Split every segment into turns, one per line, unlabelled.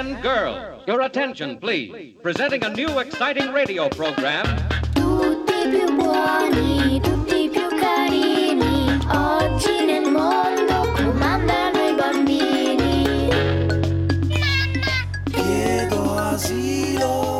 and girls, your attention please. Presenting a new exciting radio program.
Tutti più buoni, tutti più carini, oggi nel mondo comandano i bambini.
Chiedo asilo.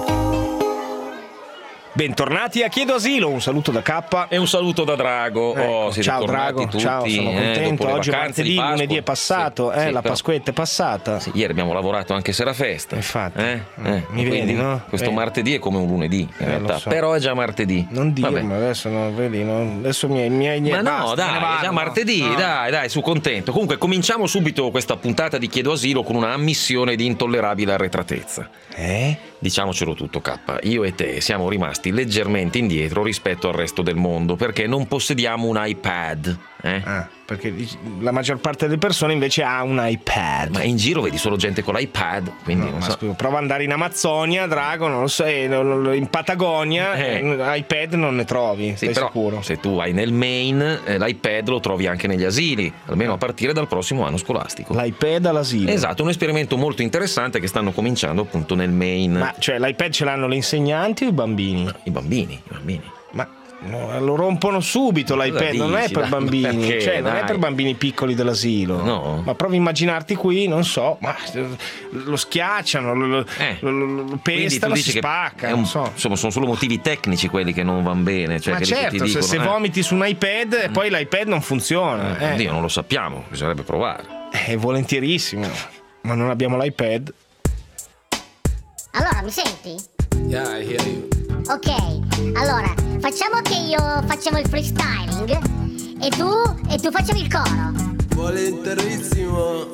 Bentornati a Chiedo Asilo, un saluto da K
e un saluto da Drago.
Ecco,
Siete
ciao
tornati
Drago,
tutti,
ciao, sono contento. Oggi è
vacanze
martedì,
di Pasqua.
lunedì è passato,
Sì,
la
però-
Pasquetta è passata.
Sì, ieri abbiamo lavorato anche se era festa.
Infatti, mi
quindi
vedi, no?
Questo
Vedi.
martedì è come un lunedì, in realtà.
lo so.
Però è già martedì.
Non dirmi,
Vabbè.
adesso no, vedi, no? Adesso mi
Ma no,
basta, me
dai,
ne
è
vado,
già
no.
martedì,
No.
dai, su contento. Comunque cominciamo subito questa puntata di Chiedo Asilo con una ammissione di intollerabile arretratezza. Diciamocelo tutto, K, io e te siamo rimasti leggermente indietro rispetto al resto del mondo perché non possediamo un iPad.
Perché la maggior parte delle persone invece ha un iPad.
Ma in giro vedi solo gente con l'iPad, quindi non
Ma
so.
scusa, prova ad andare in Amazzonia, Drago, non lo so, in Patagonia, iPad non ne trovi,
Sì,
sei
però
sicuro?
se tu vai nel Maine, l'iPad lo trovi anche negli asili, almeno a partire dal prossimo anno scolastico.
L'iPad all'asilo.
Esatto, un esperimento molto interessante che stanno cominciando appunto nel Maine.
Ma cioè l'iPad ce l'hanno le insegnanti o i bambini?
I bambini.
Ma no, lo rompono subito l'iPad, non è
dici?
per
Dai,
bambini,
perché?
cioè non è
Dai.
per bambini piccoli dell'asilo.
No.
Ma provi a immaginarti qui, non so, ma lo schiacciano, lo
Quindi
pestano,
tu
si
dici che
spacca,
è
non so.
insomma, sono solo motivi tecnici quelli che non vanno bene. Cioè
Ma
che
certo,
ti dicono,
se vomiti su un iPad e poi l'iPad non funziona.
Oddio, non lo sappiamo, bisognerebbe provare.
Volentierissimo, ma non abbiamo l'iPad.
Allora, mi senti?
Yeah, I hear you.
Ok, allora, facciamo che io facevo il freestyling e tu facevi il coro.
Volenterissimo.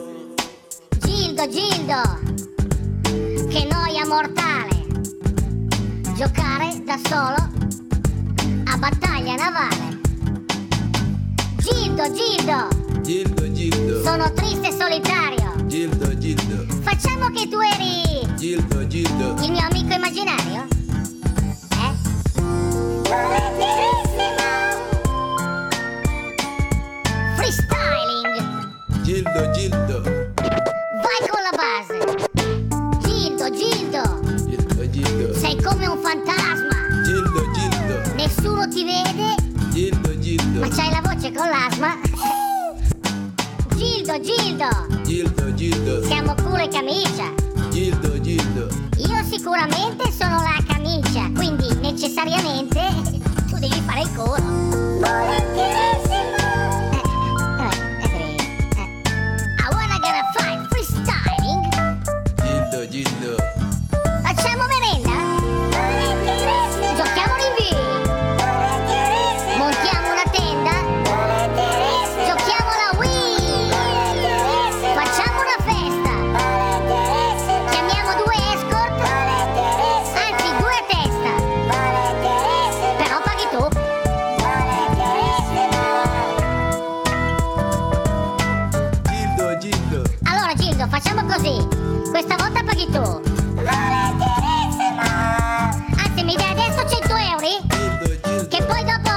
Gildo, che noia mortale. Giocare da solo a battaglia navale. Gildo,
Gildo.
sono triste e solitario.
Gildo.
Facciamo che tu eri
Gildo.
il mio amico immaginario? Freestyling,
Gildo.
vai con la base. Gildo,
Gildo.
sei come un fantasma.
Gildo.
Nessuno ti vede,
Gildo.
ma c'hai la voce con l'asma. Gildo, siamo culo e camicia.
Gildo.
Io sicuramente sono la camicia, quindi necessariamente tu devi fare il coro. I wanna get a fight freestyling.
Gildo.
Facciamo merenda? Giochiamo rinvii? Montiamo una tenda? Giochiamo la Wii? Facciamo una festa? Chiamiamo 2 escort? Anzi 2 a testa. Però paghi tu.
Gildo.
Allora Gildo, facciamo così. Questa volta paghi tu. Anzi, mi dai adesso 100 euro?
Gildo.
Che poi dopo...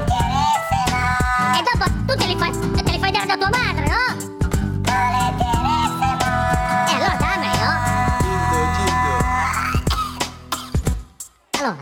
E dopo tu te li fai dare da tua madre, no? E allora dammeli, no? Allora,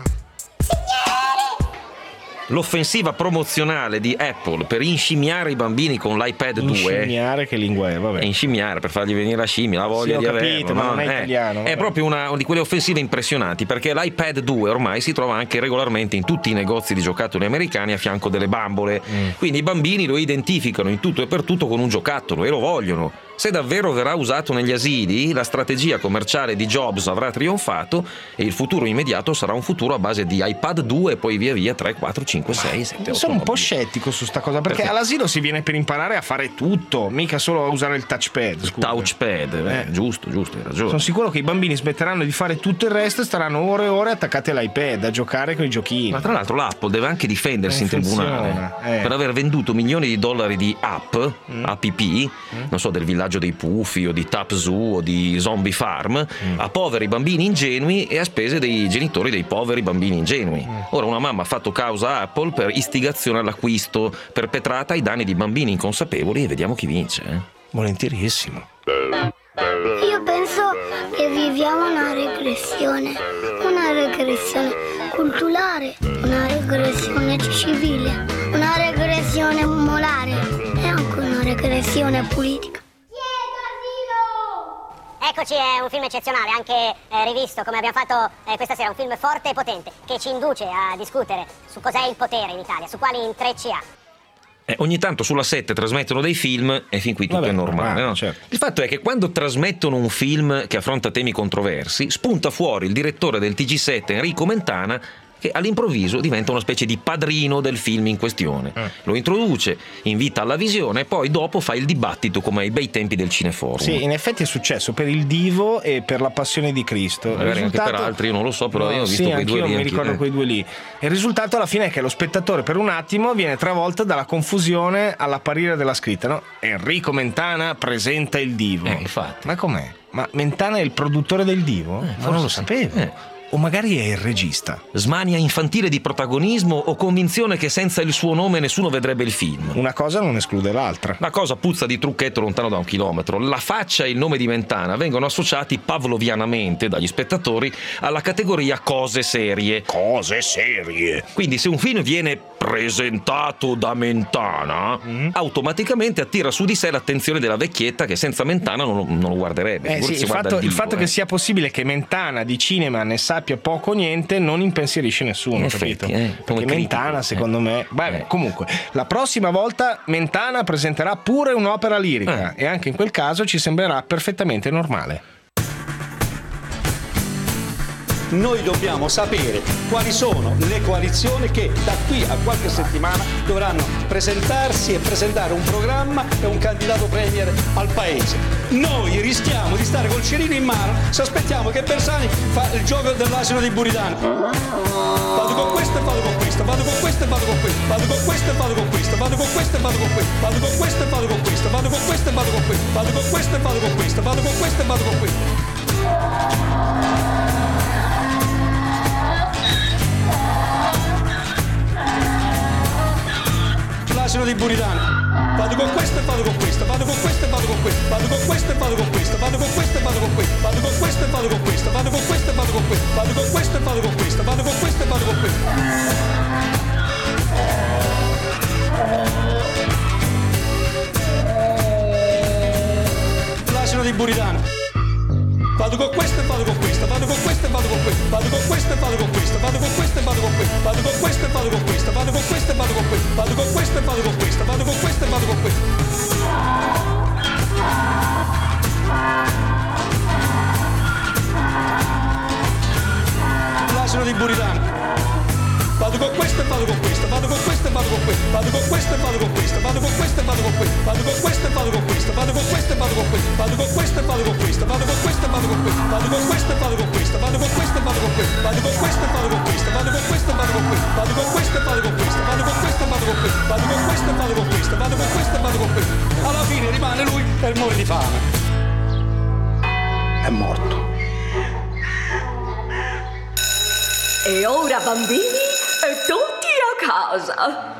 L'offensiva promozionale di Apple per inscimmiare i bambini con l'iPad 2
Inscimmiare, che lingua è? Vabbè.
e inscimmiare per fargli venire la scimmia, la voglia
Sì, ho
di
capito,
averlo,
ma
no?
non è italiano,
È
vabbè.
proprio una di quelle offensive impressionanti, perché l'iPad 2 ormai si trova anche regolarmente in tutti i negozi di giocattoli americani a fianco delle bambole. Quindi i bambini lo identificano in tutto e per tutto con un giocattolo e lo vogliono. Se davvero verrà usato negli asili, la strategia commerciale di Jobs avrà trionfato e il futuro immediato sarà un futuro a base di iPad 2 e poi via via 3, 4, 5, 6, 7, 8.
Sono un po' scettico su sta cosa, perché all'asilo si viene per imparare a fare tutto, mica solo a usare il touchpad. Scusa.
Touchpad, giusto, hai ragione.
Sono sicuro che i bambini smetteranno di fare tutto il resto e staranno ore e ore attaccati all'iPad a giocare con i giochini.
Ma tra l'altro l'Apple deve anche difendersi in tribunale
funziona,
per aver venduto milioni di dollari di app, non so, del villaggio dei Puffi o di Tap Zoo o di Zombie Farm, a poveri bambini ingenui e a spese dei genitori dei poveri bambini ingenui. Ora una mamma ha fatto causa a Apple per istigazione all'acquisto perpetrata ai danni di bambini inconsapevoli e vediamo chi vince.
Volentierissimo.
Io penso che una regressione culturale, una regressione civile, una regressione morale e anche una regressione politica.
Eccoci, è un film eccezionale, anche rivisto come abbiamo fatto questa sera, un film forte e potente che ci induce a discutere su cos'è il potere in Italia, su quali intrecci ha.
Ogni tanto sulla 7 trasmettono dei film e fin qui tutto è normale, no?
Certo.
Il fatto è che quando trasmettono un film che affronta temi controversi, spunta fuori il direttore del TG7 Enrico Mentana, che all'improvviso diventa una specie di padrino del film in questione. Lo introduce, invita alla visione e poi dopo fa il dibattito come ai bei tempi del Cineforum.
Sì, in effetti è successo per il Divo e per la Passione di Cristo.
Magari anche per altri, io non lo so, però io ho visto quei due lì.
Io mi ricordo quei due lì. E il risultato alla fine è che lo spettatore per un attimo viene travolto dalla confusione all'apparire della scritta, no? Enrico Mentana presenta il Divo.
Infatti.
Ma com'è? Ma Mentana è il produttore del Divo? Ma non lo sapevo. O magari è il regista.
Smania infantile di protagonismo o convinzione che senza il suo nome nessuno vedrebbe il film?
Una cosa non esclude l'altra.
La cosa puzza di trucchetto lontano da 1 chilometro. La faccia e il nome di Mentana vengono associati pavlovianamente dagli spettatori alla categoria cose serie.
Cose serie.
Quindi se un film viene presentato da Mentana, automaticamente attira su di sé l'attenzione della vecchietta che senza Mentana non lo guarderebbe.
Sì, il fatto che sia possibile che Mentana di cinema ne sappia poco o niente non impensierisce nessuno, capito? Perché Mentana secondo me comunque la prossima volta Mentana presenterà pure un'opera lirica e anche in quel caso ci sembrerà perfettamente normale.
Noi dobbiamo sapere quali sono le coalizioni che da qui a qualche settimana dovranno presentarsi e presentare un programma e un candidato premier al paese. Noi rischiamo di stare col cerino in mano se aspettiamo che Bersani fa il gioco dell'asino di Buridano. Vado con questo e vado con questo, vado con questo e vado con questo, vado con questo e vado con questo, vado con questo e vado con questo, vado con questo e vado con questo, vado con questo e vado con questo, vado con questo e vado con questo, vado con questo e vado con questo. L'asino di Buridano. Vado con questo e vado con questo, vado con questo e vado con questo, vado con questo e vado con questo, vado con questo e vado con questo, vado con questo e vado con questo, vado con questo e vado con questo, vado con questo e vado con questo, vado con questo e vado con questo. L'asino di Buridano. Vado con questo e vado con questo, vado con questo e vado con questo, vado con questo e vado con questo, vado con questo e vado con questo, vado con questo e vado con questo, vado con questo e vado con questo, vado con questo e vado con questo, vado con questo e vado con questo. L'asino di Buridano. Vado con questo e vado con questo, vado con questo e vado con questo, vado con questo e vado con questo, vado con questo e vado con questo, vado con questo e vado con questo, vado con questo e vado con questo, vado con questo e vado con questo, vado con questo e vado con questo, vado con questo e vado con questo, vado con questo e vado con questo, vado con questo e vado con questo, vado con questo e vado con questo, vado con questo e vado con questo, vado con questo e vado con questo, vado con questo e vado con questo, vado con questo e vado con questo. Alla fine rimane lui per morire di fame. È morto.
E ora bambini, tutti a casa.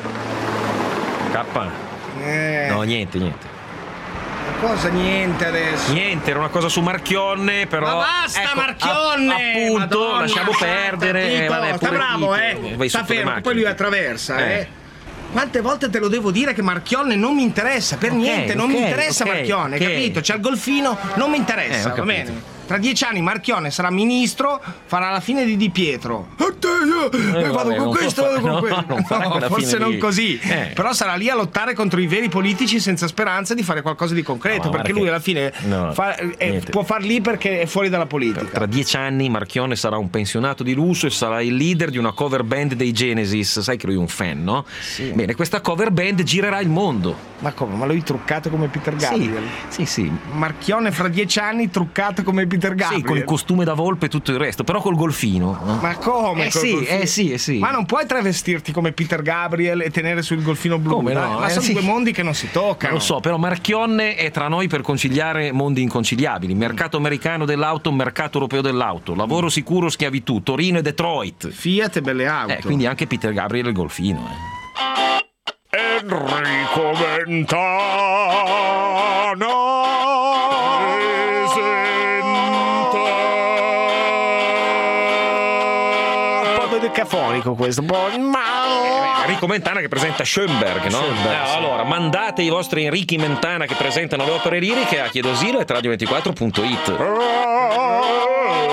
K? No, niente.
Cosa niente adesso?
Niente, era una cosa su Marchionne, però.
Ma basta,
ecco,
Marchionne!
appunto,
Madonna,
lasciamo perdere.
Tito,
Vabbè,
sta
pure
bravo,
Tito. Vai
sta
sotto le
fermo,
macchine.
poi lui attraversa, Quante volte te lo devo dire che Marchionne non mi interessa, per niente, non mi interessa Marchionne, capito? C'è il golfino, non mi interessa, va bene? Tra 10 anni Marchionne sarà ministro, farà la fine di Di Pietro. Vado con questo, vado con questo. Forse non così, però sarà lì a lottare contro i veri politici senza speranza di fare qualcosa di concreto, perché lui alla fine può far lì perché è fuori dalla politica.
Tra 10 anni Marchionne sarà un pensionato di lusso e sarà il leader di una cover band dei Genesis. Sai che lui è un fan, no? Sì. Bene, questa cover band girerà il mondo.
Ma come? Ma lui truccato come Peter Gabriel?
Sì.
Marchionne fra 10 anni truccato come Peter Gabriel?
Sì, con il costume da volpe e tutto il resto, però col golfino.
Ma come?
Sì.
Ma non puoi travestirti come Peter Gabriel e tenere sul golfino blu?
Come no?
Ma sono due mondi che non si toccano.
Lo so, però Marchionne è tra noi per conciliare mondi inconciliabili. Mercato americano dell'auto, mercato europeo dell'auto, lavoro sicuro, schiavitù, Torino e Detroit.
Fiat e belle auto.
Quindi anche Peter Gabriel e il golfino.
Enrico Mentana presenta
caccafonico questo.
Enrico Mentana che presenta Schoenberg, no? Allora, mandate i vostri Enrichi Mentana che presentano le opere liriche a chiedoasilo@radio24.it.